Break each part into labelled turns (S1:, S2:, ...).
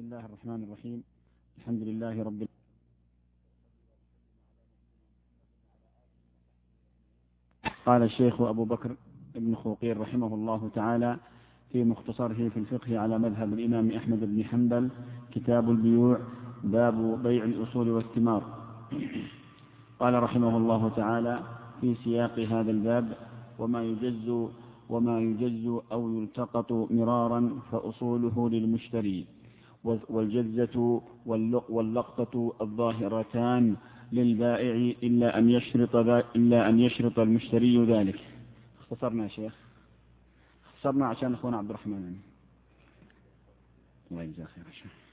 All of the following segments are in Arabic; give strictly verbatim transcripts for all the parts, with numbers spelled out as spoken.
S1: الله الرحمن الرحيم. الحمد لله رب العالمين. قال الشيخ أبو بكر بن خوقير رحمه الله تعالى في مختصره في الفقه على مذهب الإمام أحمد بن حنبل: كتاب البيوع، باب بيع الأصول والثمار. قال رحمه الله تعالى في سياق هذا الباب: وما يجز وما يجز أو يلتقط مرارا فأصوله للمشتري، والجزة واللقطة الظاهرتان للبائع إلا أن يشرط إلا أن يشرط المشتري ذلك. اختصرنا يا شيخ، اختصرنا عشان أخونا عبد الرحمن. الله يجزاه خير.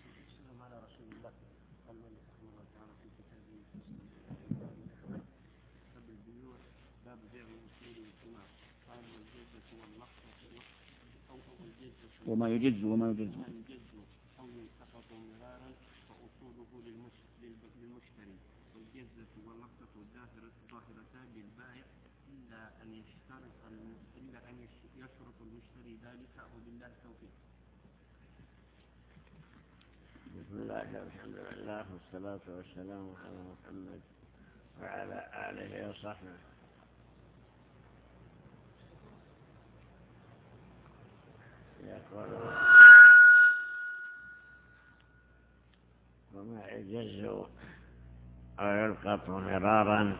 S1: وما يجز وما يجز
S2: أو يلتقط مرارا فأصوله للمشتري، والجزة واللقطة الظاهرتان للبائع إلا أن يشترط إلا أن يشرط المشتري ذلك، وبالله التوفيق.
S3: بسم الله والحمد لله والصلاة والسلام على محمد وعلى آله وصحبه. يقول: وما يجز أو يلقط مرارا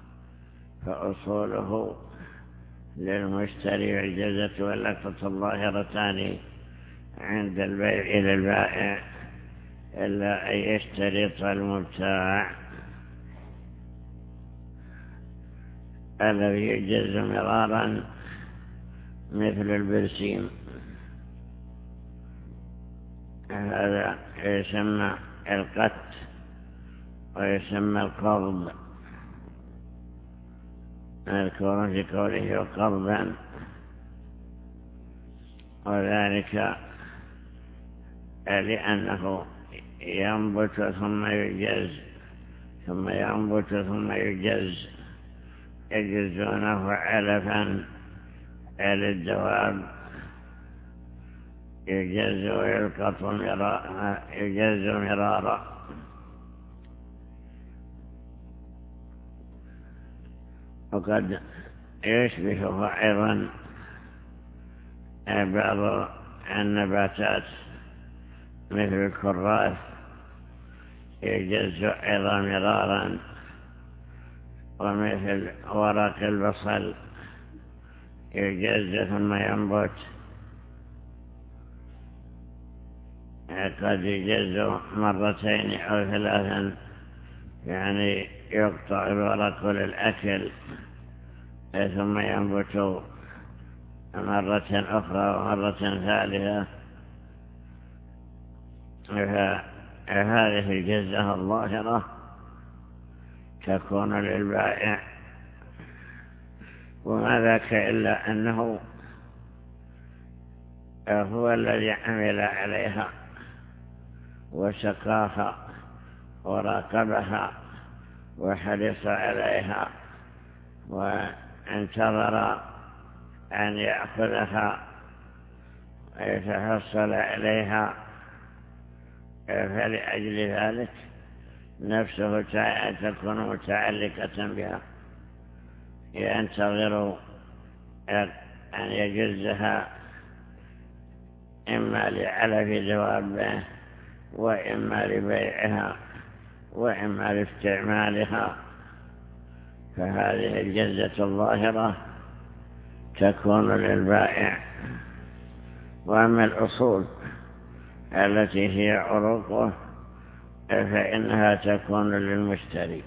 S3: فأصوله للمشتري، والجزة واللقطة الظاهرتان عند البيع للبائع إلا أن يشترط المبتاع. الذي يجز مرارا مثل البرسيم، هذا يسمى القت ويسمى القرض، نذكر في قوله قرضا، وذلك لأنه ينبت ثم يجز ثم ينبت ثم يجز، يجزونه علفا للدواب، يجز ويلقط مرارا يجز مرارا. وقد يشبه أيضا بعض النباتات مثل الكراث، يجز أيضا مرارا، ومثل ورق البصل يجز ثم ينبت. قد يجز مرتين أو ثلاثا، يعني يقطع الورق للأكل ثم ينبت مرة أخرى ومرة ثالثة. هذه الجزة الظاهرة تكون للبائع، وما ذاك إلا أنه هو الذي عمل عليها وسقاها وراقبها وحرص عليها وانتظر أن يأخذها ويتحصل عليها، فلأجل ذلك نفسه تكون متعلقة بها، ينتظر أن يجزها إما لعلف دوابه وإما لبيعها وإما لاستعمالها. فهذه الجزة الظاهرة تكون للبائع. وأما الأصول التي هي عروقه فإنها تكون للمشتري.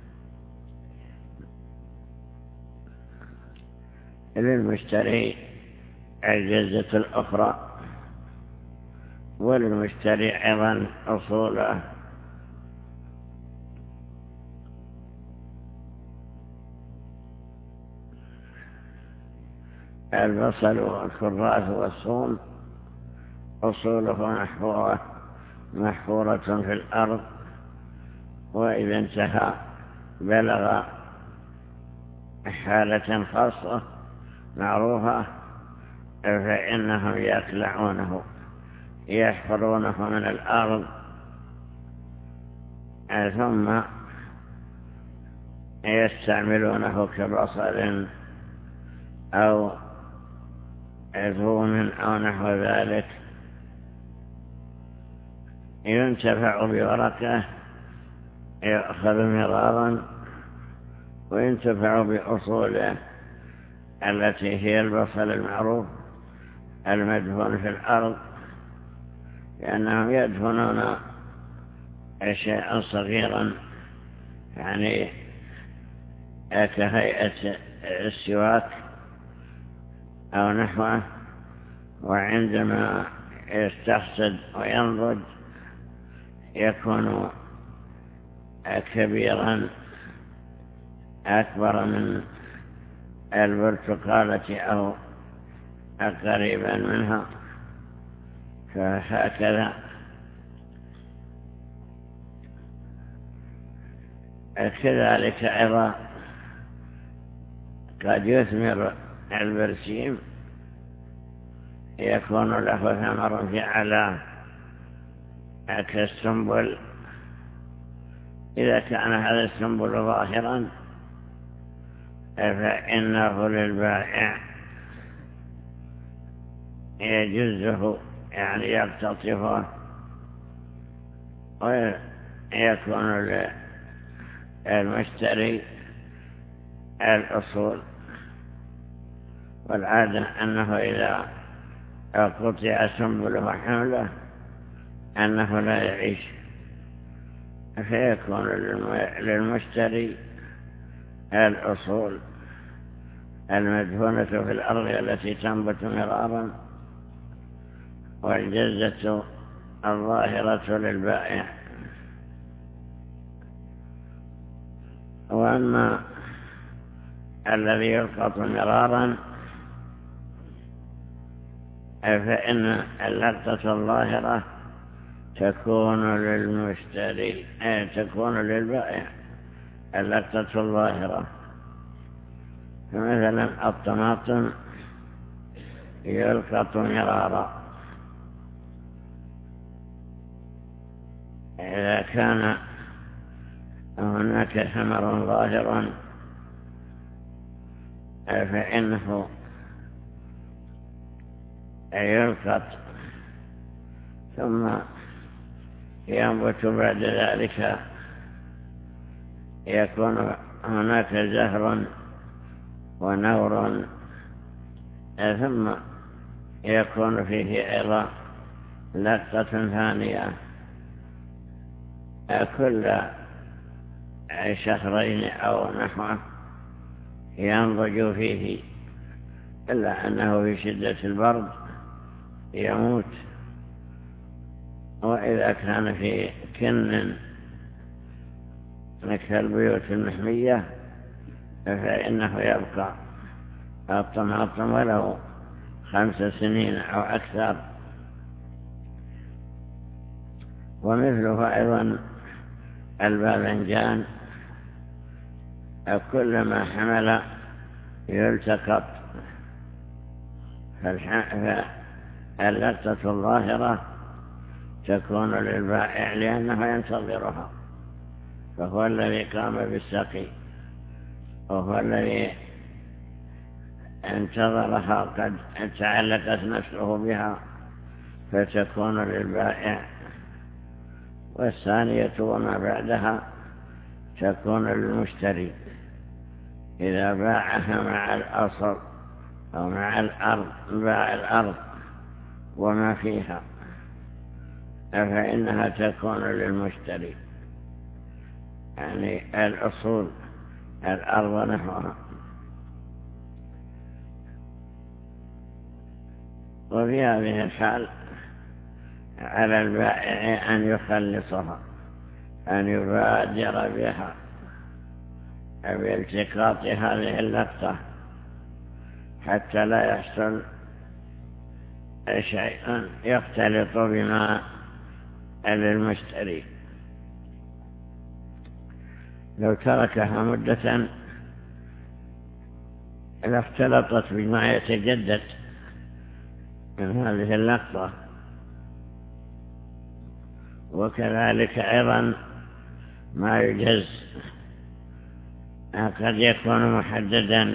S3: للمشتري الجزة الأخرى، وللمشتري أيضا أصوله. البصل والكراث والثوم أصوله محفورة محفورة في الأرض، وإذا انتهى بلغ حالة خاصة معروفة فإنهم يقلعونه يحفرونه من الأرض ثم يستعملونه كبصل أو ثوم أو نحو ذلك، ينتفع بورقه يأخذ مرارا، وينتفع بأصوله التي هي البصل المعروف المدفون في الأرض، لأنهم يدفنون شيئا صغيرا يعني كهيئة السواك أو نحوه، وعندما يستحسد وينضج يكون كبيرا أكبر من البرتقالة أو قريبا منها، فهكذا كذلك أيضا قد يثمر البرسيم، يكون له ثمر في أعلاه كالسنبل، إذا كان هذا السنبل ظاهرا فإنه للبائع يجزه يعني يقتطفه، ويكون للمشتري الأصول. والعادة أنه إذا قطع سنبله وحمله أنه لا يعيش، فيكون للمشتري الأصول المدفونة في الأرض التي تنبت مرارا، والجزة الظاهرة للبائع. وأما الذي يلقط مرارا فإن اللقطة الظاهرة تكون للمشتري، تكون للبائع اللقطة الظاهرة. فمثلا الطماطم يلقط مرارا، إذا كان هناك ثمر ظاهر فإنه يلقط ثم ينبت بعد ذلك، يكون هناك زهر ونور، ثم يكون فيه أيضا لقطة ثانية كل شهرين أو نحوه ينضج فيه، إلا أنه في شدة البرد يموت. وإذا كان في كن كالبيوت المحمية فإنه يبقى الطماطم ولو خمس سنين أو أكثر. ومثله أيضا الباذنجان، كلما حمل يلتقط، فاللقطة الظاهرة تكون للبائع لأنه ينتظرها، فهو الذي قام بالسقي، وهو الذي انتظرها قد تعلقت نفسه بها، فتكون للبائع. والثانية وما بعدها تكون للمشتري إذا باعها مع الأصل أو مع الأرض، باع الأرض وما فيها، فإنها تكون للمشتري، يعني الأصول الأرض نحوها. وفي هذه الحال على البائع أن يخلصها، أن يبادر بها بالتقاط هذه اللقطة حتى لا يحصل شيء يختلط بما للمشتري. لو تركها مدة لاختلطت بما يتجدد من هذه اللقطة، وكذلك أيضا ما يجز قد يكون محددا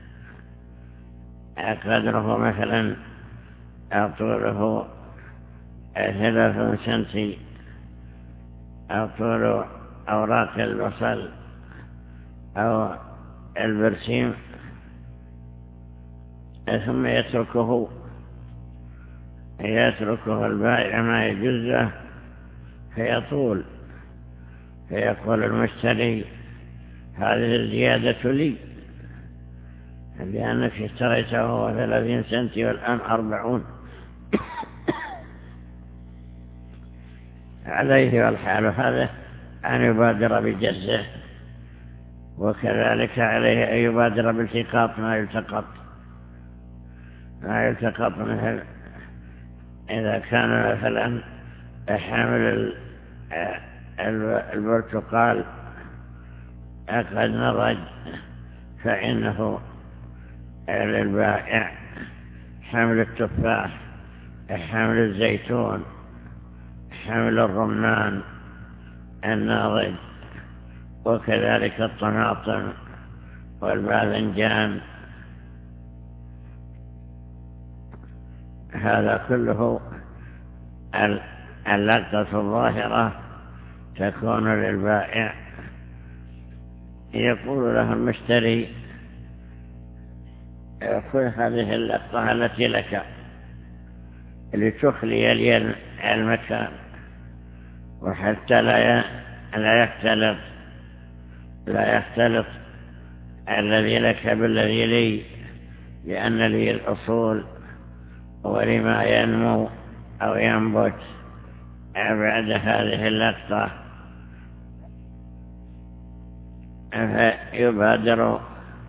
S3: قدره مثلا طوله ثلاثون سنتي أو طول أوراق البصل أو البرسيم، ثم يتركه يتركه البائع ما يجزه فيطول، فيقول المشتري هذه الزيادة لي لأنك اشتريته هو ثلاثين سنتي والآن أربعون. عليه والحال هذا أن يبادر بجزه، وكذلك عليه أن يبادر بالتقاط ما يلتقط ما يلتقط مثل إذا كان مثلا حامل البرتقال قد نضج فإنه للبائع، حمل التفاح، حمل الزيتون، حمل الرمان الناضج، وكذلك الطماطم والباذنجان، هذا كله اللقطة الظاهرة تكون للبائع. يقول له المشتري خذ هذه اللقطة التي لك لتخلي لي المكان، وحتى لا لا يختلط لا يختلط الذي لك بالذي لي، لأن لي الأصول ولما ينمو أو ينبت بعد هذه اللقطة، فيبادر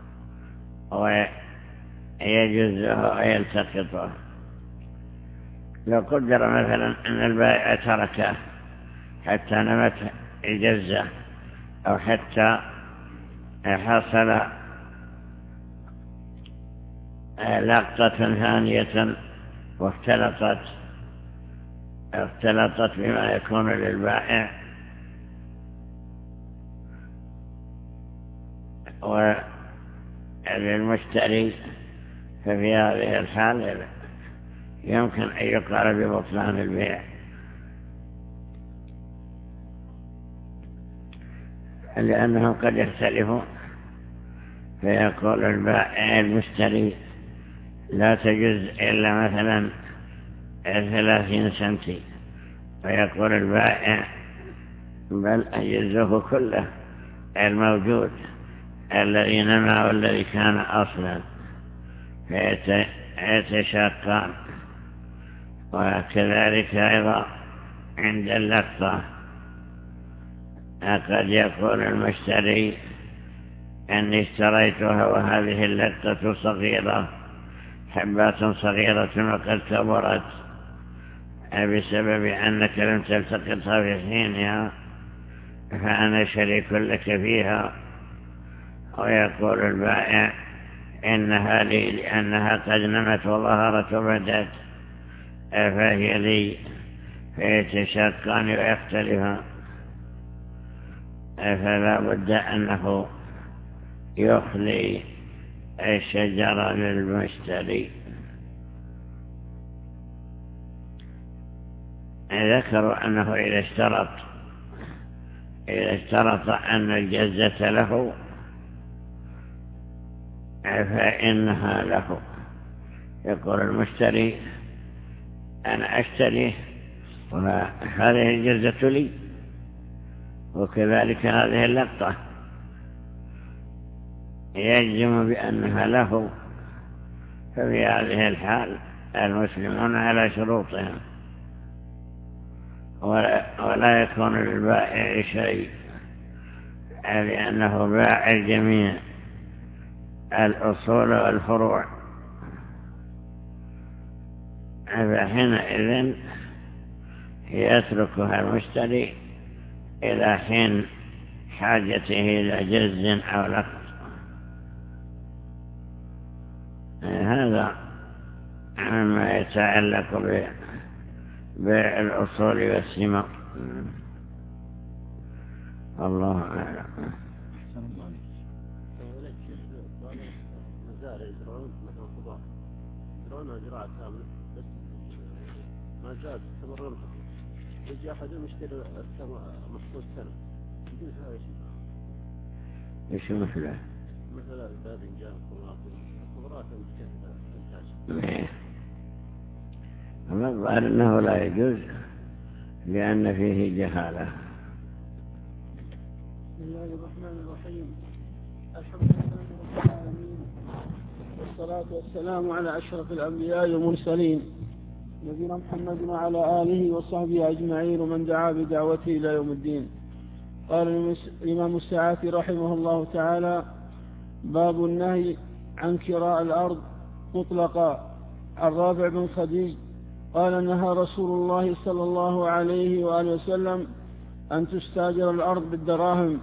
S3: ويجزه ويلتقطه. لو قدر مثلا أن البائع تركه حتى نمت الجزة أو حتى حصل لقطة ثانية واختلطت اختلطت بما يكون للبائع، وللمشتري، ففي هذه الحال يمكن أن يقال ببطلان البيع، لأنهم قد يختلفون. فيقول البائع المشتري لا تجز إلا مثلا ثلاثين سنتي، ويقول البائع بل أجزه كله الموجود الذي نمى والذي كان أصلا، فيتشاقان. وكذلك أيضا عند اللقطة قد يقول المشتري أني اشتريتها وهذه اللقطة صغيرة، حبات صغيرة وقد كبرت بسبب أنك لم تلتقطها في حينها، فأنا شريك لك فيها. ويقول البائع إنها لي لأنها قد نمت وظهرت وبدت، فهي لي، فيتشاقان ويختلفان. فلا بد أنه يخلي الشجرة للمشتري. ذكروا أنه إذا اشترط إذا اشترط أن الجزة له فإنها له. يقول المشتري أنا أشتريه وهذه الجزة لي، وكذلك هذه اللقطة، يجزم بأنها له. ففي هذه الحال المسلمون على شروطهم، ولا يكون للبائع شيء، لأنه باع الجميع الأصول والفروع. فحينئذ يتركها المشتري إلى حين حاجته إلى جز أو لقط. هذا مما يتعلق بالأصول والثمار. الله أعلم.
S2: ما زاد استمر يجي أحد يشتري محصول سنة يجوز هذا الشيء.
S3: إيش مثله؟
S2: مثلا الباذنجان خضروات مختلفة.
S3: أما الظاهر أنه لا يجوز لأن فيه جهالة.
S4: بسم الله الرحمن الرحيم. الحمد لله رب العالمين، والصلاة والسلام على أشرف الأنبياء والمرسلين نبينا محمد وعلى آله وصحبه أجمعين ومن دعا بدعوته إلى يوم الدين. قال الإمام السعاتي رحمه الله تعالى: باب النهي عن كراء الأرض مطلقا. عن رافع بن خديج قال: نهى رسول الله صلى الله عليه وآله وسلم أن تستاجر الأرض بالدراهم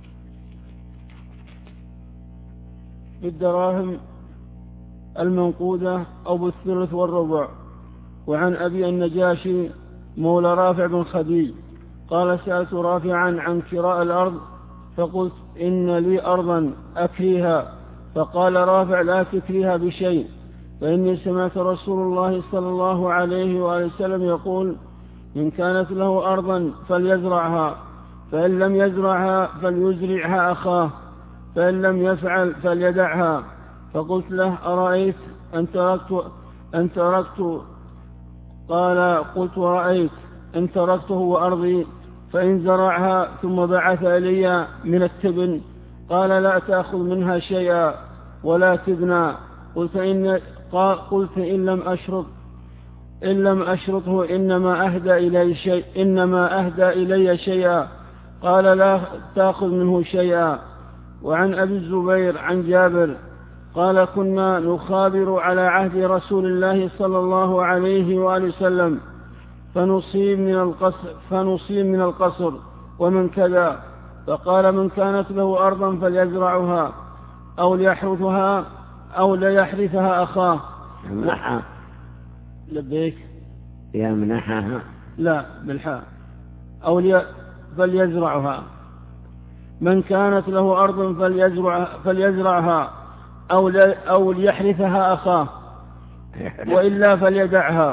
S4: بالدراهم المنقودة أو بالثلث والربع. وعن أبي النجاشي مولى رافع بن خديج قال: سألت رافعا عن كراء الأرض فقلت: إن لي أرضا أكريها. فقال رافع: لا تكريها بشيء، فإني سمعت رسول الله صلى الله عليه وآله وسلم يقول: إن كانت له أرضا فليزرعها، فإن لم يزرعها فليزرعها أخاه، فإن لم يفعل فليدعها. فقلت له: أرأيت أن تركت أن تركت قال: قلت: ورأيت إن تركته وأرضي فإن زرعها ثم بعث إلي من التبن قال: لا تأخذ منها شيئا ولا تبنى. قلت إن, قلت إن لم أشرط إن لم أشرطه إنما أهدى إلي شيء إنما أهدى إلي شيئا. قال: لا تأخذ منه شيئا. وعن أبي الزبير عن جابر قال: كنا نخابر على عهد رسول الله صلى الله عليه وآله وسلم فنصيب من القصر, فنصيب من القصر ومن كذا. فقال: من كانت له أرضا فليزرعها أو ليحرثها أو ليحرثها أخاه.
S3: يمنحها.
S4: لبيك
S3: يمنحها
S4: لا بالحاء. أو لي فليزرعها. من كانت له أرض فليزرع فليزرعها أو, لي أو ليحرثها أخاه، وإلا فليدعها.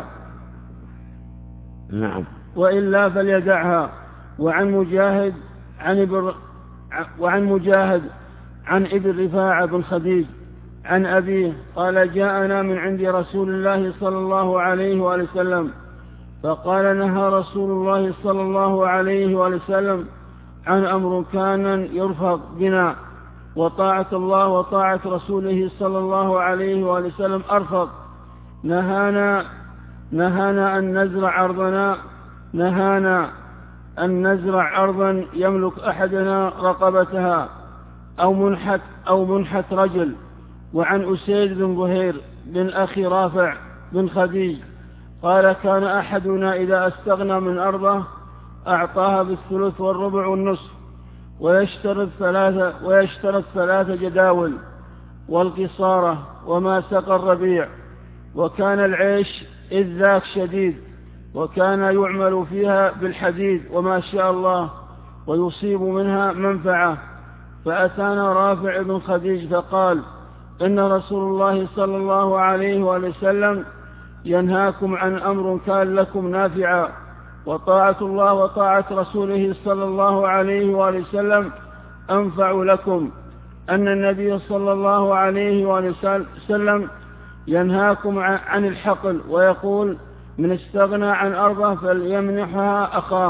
S3: نعم.
S4: وإلا فليدعها. وعن مجاهد عن ابن وعن مجاهد عن ابن رفاعة بن خديج عن أبيه قال: جاءنا من عند رسول الله صلى الله عليه وآله وسلم فقال: نهى رسول الله صلى الله عليه وآله وسلم عن أمر كان يرفض بنا، وطاعة الله وطاعة رسوله صلى الله عليه وآله وسلم أرفض. نهانا نهانا أن نزرع أرضنا نهانا أن نزرع أرضا يملك أحدنا رقبتها أو منحت أو منحت رجل. وعن أسيد بن بهير بن أخي رافع بن خديج قال: كان أحدنا إذا استغنى من أرضه أعطاها بالثلث والربع والنصف، ويشترط ثلاثة ويشترط ثلاثة جداول والقصارة وما سقى الربيع. وكان العيش إذ ذاك شديد، وكان يعمل فيها بالحديد وما شاء الله، ويصيب منها منفعة. فأتانا رافع بن خديج فقال: إن رسول الله صلى الله عليه وسلم ينهاكم عن أمر كان لكم نافعا، وطاعة الله وطاعة رسوله صلى الله عليه وسلم أنفع لكم. أن النبي صلى الله عليه وسلم ينهاكم عن الحقل ويقول: من استغنى عن أرضه فليمنحها أخاه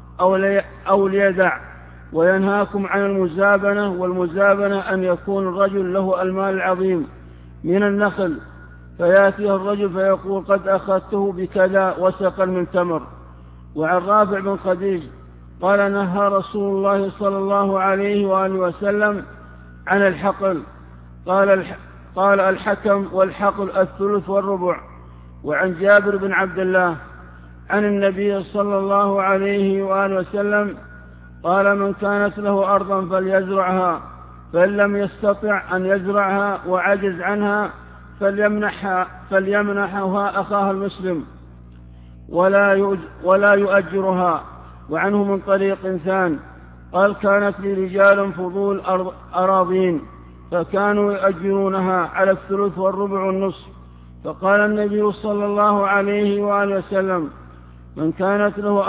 S4: أو ليدع. وينهاكم عن المزابنة، والمزابنة أن يكون الرجل له المال العظيم من النخل فيأتيه الرجل فيقول: قد أخذته بكذا وسقا من تمر. وعن رافع بن خديج قال: نهى رسول الله صلى الله عليه وآله وسلم عن الحقل. قال قال الحكم والحقل الثلث والربع. وعن جابر بن عبد الله عن النبي صلى الله عليه وآله وسلم قال: من كانت له أرضا فليزرعها، فإن لم يستطع أن يزرعها وعجز عنها فليمنحها فليمنحها أخاها المسلم ولا ولا يؤجرها. وعنه من طريق إنسان قال كانت لي رجال فضول أراضين فكانوا يؤجرونها على الثلث والربع والنصف. فقال النبي صلى الله عليه وآله وسلم من كانت له